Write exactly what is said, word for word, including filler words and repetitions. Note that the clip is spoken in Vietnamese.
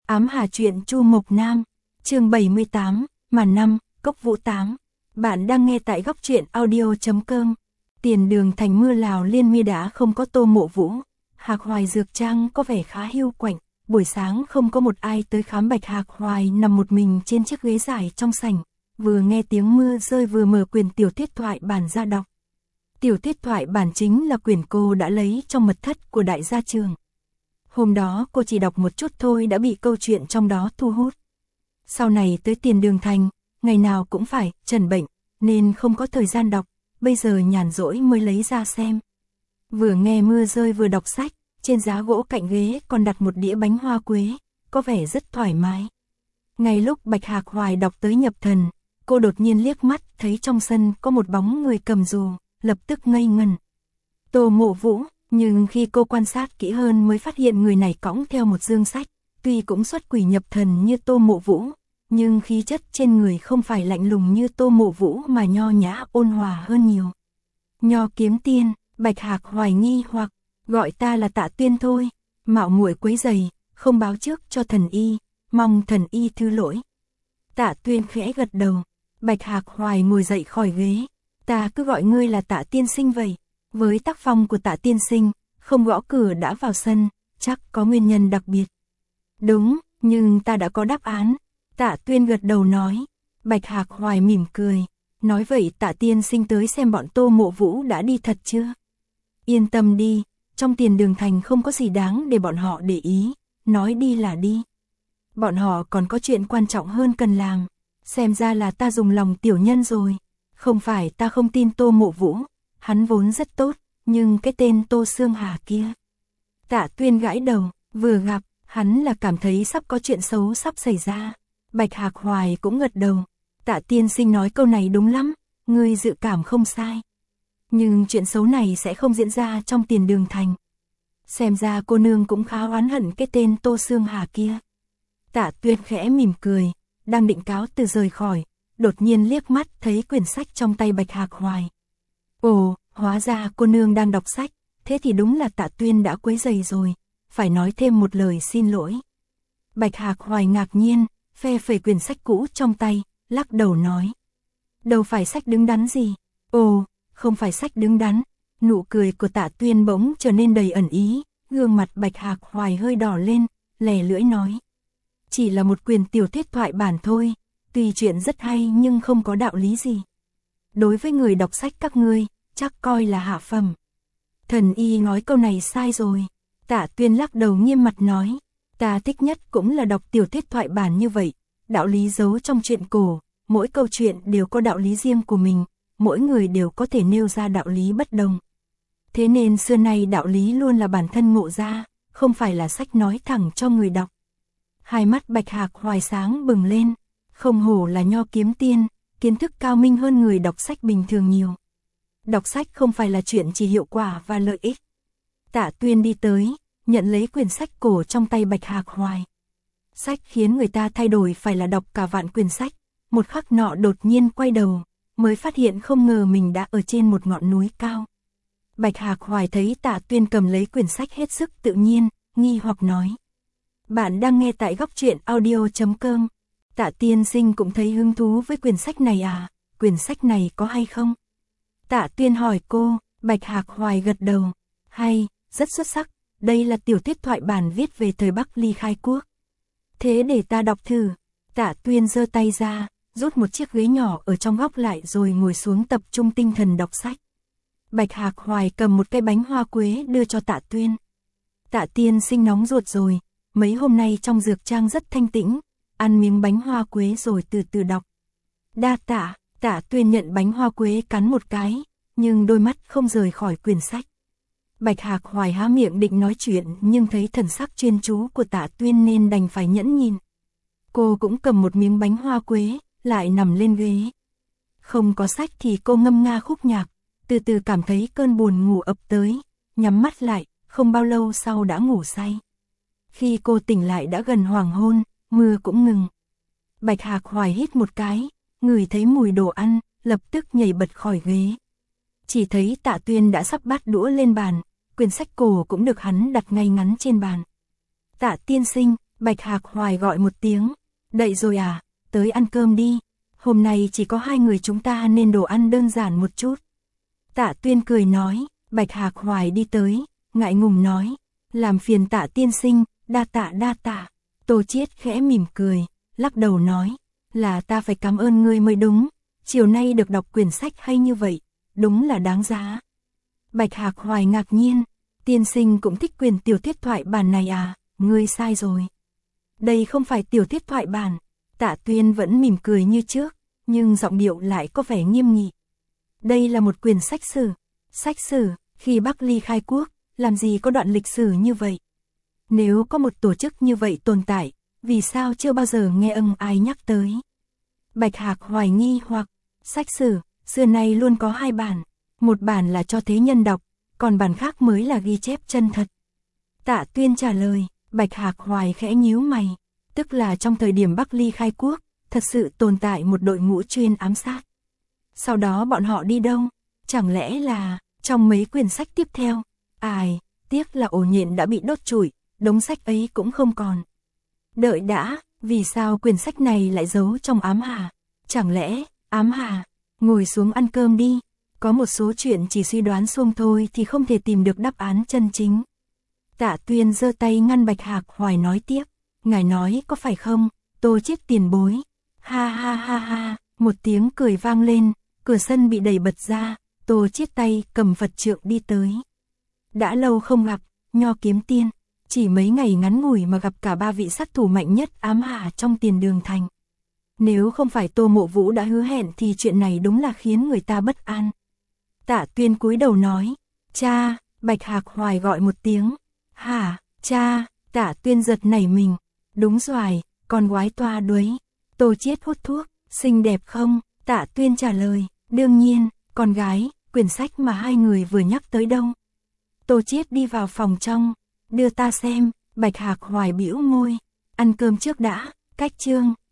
Ám Hà truyện Chu Mộc Nam, chương bảy mươi tám, màn năm, Cốc Vũ tám. Bạn đang nghe tại góc truyện audio chấm com. Tiền đường thành mưa Lào liên mi đã không có Tô Mộ Vũ. Hạc Hoài dược trang có vẻ khá hiu quạnh. Buổi sáng không có một ai tới khám. Bạch Hạc Hoài nằm một mình trên chiếc ghế dài trong sảnh, vừa nghe tiếng mưa rơi vừa mở quyển tiểu thuyết thoại bản ra đọc. Tiểu thuyết thoại bản chính là quyển cô đã lấy trong mật thất của đại gia trường. Hôm đó cô chỉ đọc một chút thôi đã bị câu chuyện trong đó thu hút. Sau này tới Tiền Đường Thành, ngày nào cũng phải trần bệnh, nên không có thời gian đọc, bây giờ nhàn rỗi mới lấy ra xem. Vừa nghe mưa rơi vừa đọc sách, trên giá gỗ cạnh ghế còn đặt một đĩa bánh hoa quế, có vẻ rất thoải mái. Ngay lúc Bạch Hạc Hoài đọc tới nhập thần, cô đột nhiên liếc mắt thấy trong sân có một bóng người cầm dù, lập tức ngây ngần. Tô Mộ Vũ. Nhưng khi cô quan sát kỹ hơn mới phát hiện người này cõng theo một dương sách, tuy cũng xuất quỷ nhập thần như Tô Mộ Vũ, nhưng khí chất trên người không phải lạnh lùng như Tô Mộ Vũ mà nho nhã ôn hòa hơn nhiều. Nho kiếm tiên, Bạch Hạc Hoài nghi hoặc, gọi ta là Tạ Tuyên thôi, mạo muội quấy rầy, không báo trước cho thần y, mong thần y thứ lỗi. Tạ Tuyên khẽ gật đầu, Bạch Hạc Hoài ngồi dậy khỏi ghế, ta cứ gọi ngươi là Tạ tiên sinh vậy. Với tác phong của Tạ tiên sinh, không gõ cửa đã vào sân, chắc có nguyên nhân đặc biệt. Đúng, nhưng ta đã có đáp án. Tạ Tuyên gật đầu nói. Bạch Hạc Hoài mỉm cười, nói vậy Tạ tiên sinh tới xem bọn Tô Mộ Vũ đã đi thật chưa? Yên tâm đi, trong Tiền Đường Thành không có gì đáng để bọn họ để ý, nói đi là đi. Bọn họ còn có chuyện quan trọng hơn cần làm, xem ra là ta dùng lòng tiểu nhân rồi. Không phải ta không tin Tô Mộ Vũ, hắn vốn rất tốt, nhưng cái tên Tô Sương Hà kia. Tạ Tuyên gãi đầu, vừa gặp, hắn là cảm thấy sắp có chuyện xấu sắp xảy ra. Bạch Hạc Hoài cũng gật đầu, Tạ tiên sinh nói câu này đúng lắm, ngươi dự cảm không sai. Nhưng chuyện xấu này sẽ không diễn ra trong Tiền Đường Thành. Xem ra cô nương cũng khá oán hận cái tên Tô Sương Hà kia. Tạ Tuyên khẽ mỉm cười, đang định cáo từ rời khỏi, đột nhiên liếc mắt thấy quyển sách trong tay Bạch Hạc Hoài. Ồ, hóa ra cô nương đang đọc sách, thế thì đúng là Tạ Tuyên đã quấy rầy rồi, phải nói thêm một lời xin lỗi. Bạch Hạc Hoài ngạc nhiên, phe phẩy quyển sách cũ trong tay, lắc đầu nói. Đâu phải sách đứng đắn gì, ồ, không phải sách đứng đắn. Nụ cười của Tạ Tuyên bỗng trở nên đầy ẩn ý, gương mặt Bạch Hạc Hoài hơi đỏ lên, lè lưỡi nói. Chỉ là một quyển tiểu thuyết thoại bản thôi, tuy chuyện rất hay nhưng không có đạo lý gì. Đối với người đọc sách các ngươi, chắc coi là hạ phẩm. Thần y nói câu này sai rồi. Tạ Tuyên lắc đầu nghiêm mặt nói. Ta thích nhất cũng là đọc tiểu thuyết thoại bản như vậy. Đạo lý giấu trong truyện cổ, mỗi câu chuyện đều có đạo lý riêng của mình, mỗi người đều có thể nêu ra đạo lý bất đồng. Thế nên xưa nay đạo lý luôn là bản thân ngộ ra, không phải là sách nói thẳng cho người đọc. Hai mắt Bạch Hạc Hoài sáng bừng lên, không hổ là nho kiếm tiên, kiến thức cao minh hơn người đọc sách bình thường nhiều. Đọc sách không phải là chuyện chỉ hiệu quả và lợi ích. Tạ Tuyên đi tới, nhận lấy quyển sách cổ trong tay Bạch Hạc Hoài. Sách khiến người ta thay đổi phải là đọc cả vạn quyển sách. Một khắc nọ đột nhiên quay đầu, mới phát hiện không ngờ mình đã ở trên một ngọn núi cao. Bạch Hạc Hoài thấy Tạ Tuyên cầm lấy quyển sách hết sức tự nhiên, nghi hoặc nói. Bạn đang nghe tại góc truyện audio chấm com. Tạ tiên sinh cũng thấy hứng thú với quyển sách này à, quyển sách này có hay không? Tạ Tuyên hỏi cô, Bạch Hạc Hoài gật đầu, hay, rất xuất sắc, đây là tiểu thuyết thoại bản viết về thời Bắc ly khai quốc. Thế để ta đọc thử. Tạ Tuyên giơ tay ra, rút một chiếc ghế nhỏ ở trong góc lại rồi ngồi xuống tập trung tinh thần đọc sách. Bạch Hạc Hoài cầm một cây bánh hoa quế đưa cho Tạ Tuyên. Tạ tiên sinh nóng ruột rồi, mấy hôm nay trong dược trang rất thanh tĩnh, ăn miếng bánh hoa quế rồi từ từ đọc. Đa tạ. Tạ Tuyên nhận bánh hoa quế cắn một cái, nhưng đôi mắt không rời khỏi quyển sách. Bạch Hạc Hoài há miệng định nói chuyện nhưng thấy thần sắc chuyên chú của Tạ Tuyên nên đành phải nhẫn nhìn. Cô cũng cầm một miếng bánh hoa quế, lại nằm lên ghế. Không có sách thì cô ngâm nga khúc nhạc, từ từ cảm thấy cơn buồn ngủ ập tới, nhắm mắt lại, không bao lâu sau đã ngủ say. Khi cô tỉnh lại đã gần hoàng hôn, mưa cũng ngừng. Bạch Hạc Hoài hít một cái, ngửi thấy mùi đồ ăn, lập tức nhảy bật khỏi ghế. Chỉ thấy Tạ Tuyên đã sắp bát đũa lên bàn, quyển sách cổ cũng được hắn đặt ngay ngắn trên bàn. Tạ tiên sinh, Bạch Hạc Hoài gọi một tiếng, đậy rồi à, tới ăn cơm đi, hôm nay chỉ có hai người chúng ta nên đồ ăn đơn giản một chút. Tạ Tuyên cười nói, Bạch Hạc Hoài đi tới, ngại ngùng nói, làm phiền Tạ tiên sinh, đa tạ đa tạ. Tô Chiết khẽ mỉm cười, lắc đầu nói, là ta phải cảm ơn ngươi mới đúng, chiều nay được đọc quyển sách hay như vậy, đúng là đáng giá. Bạch Hạc Hoài ngạc nhiên, tiên sinh cũng thích quyển tiểu thuyết thoại bản này à, ngươi sai rồi. Đây không phải tiểu thuyết thoại bản. Tạ Tuyên vẫn mỉm cười như trước, nhưng giọng điệu lại có vẻ nghiêm nghị. Đây là một quyển sách sử. Sách sử, khi Bắc Ly khai quốc, làm gì có đoạn lịch sử như vậy? Nếu có một tổ chức như vậy tồn tại, vì sao chưa bao giờ nghe ưng ai nhắc tới? Bạch Hạc Hoài nghi hoặc, sách sử, xưa nay luôn có hai bản. Một bản là cho thế nhân đọc, còn bản khác mới là ghi chép chân thật. Tạ Tuyên trả lời, Bạch Hạc Hoài khẽ nhíu mày. Tức là trong thời điểm Bắc Ly khai quốc, thật sự tồn tại một đội ngũ chuyên ám sát. Sau đó bọn họ đi đâu? Chẳng lẽ là, trong mấy quyển sách tiếp theo? Ai, tiếc là ổ nhện đã bị đốt trụi, đống sách ấy cũng không còn. Đợi đã, vì sao quyển sách này lại giấu trong ám hà? Chẳng lẽ, ám hà, ngồi xuống ăn cơm đi. Có một số chuyện chỉ suy đoán xuông thôi thì không thể tìm được đáp án chân chính. Tạ Tuyên giơ tay ngăn Bạch Hạc Hoài nói tiếp. Ngài nói có phải không, Tô Chiết tiền bối. Ha ha ha ha, một tiếng cười vang lên, cửa sân bị đẩy bật ra, Tô Chiết tay cầm Phật trượng đi tới. Đã lâu không gặp, Nho Kiếm Tiên, chỉ mấy ngày ngắn ngủi mà gặp cả ba vị sát thủ mạnh nhất ám hà trong Tiền Đường Thành. Nếu không phải Tô Mộ Vũ đã hứa hẹn thì chuyện này đúng là khiến người ta bất an. Tạ Tuyên cúi đầu nói, cha, Bạch Hạc Hoài gọi một tiếng. Hả, cha, Tạ Tuyên giật nảy mình. Đúng rồi, con quái toa đuối. Tô Chiết hút thuốc, xinh đẹp không? Tạ Tuyên trả lời, đương nhiên, con gái, quyển sách mà hai người vừa nhắc tới đâu? Tô Chiết đi vào phòng trong, đưa ta xem, Bạch Hạc Hoài bĩu môi, ăn cơm trước đã, cách chương,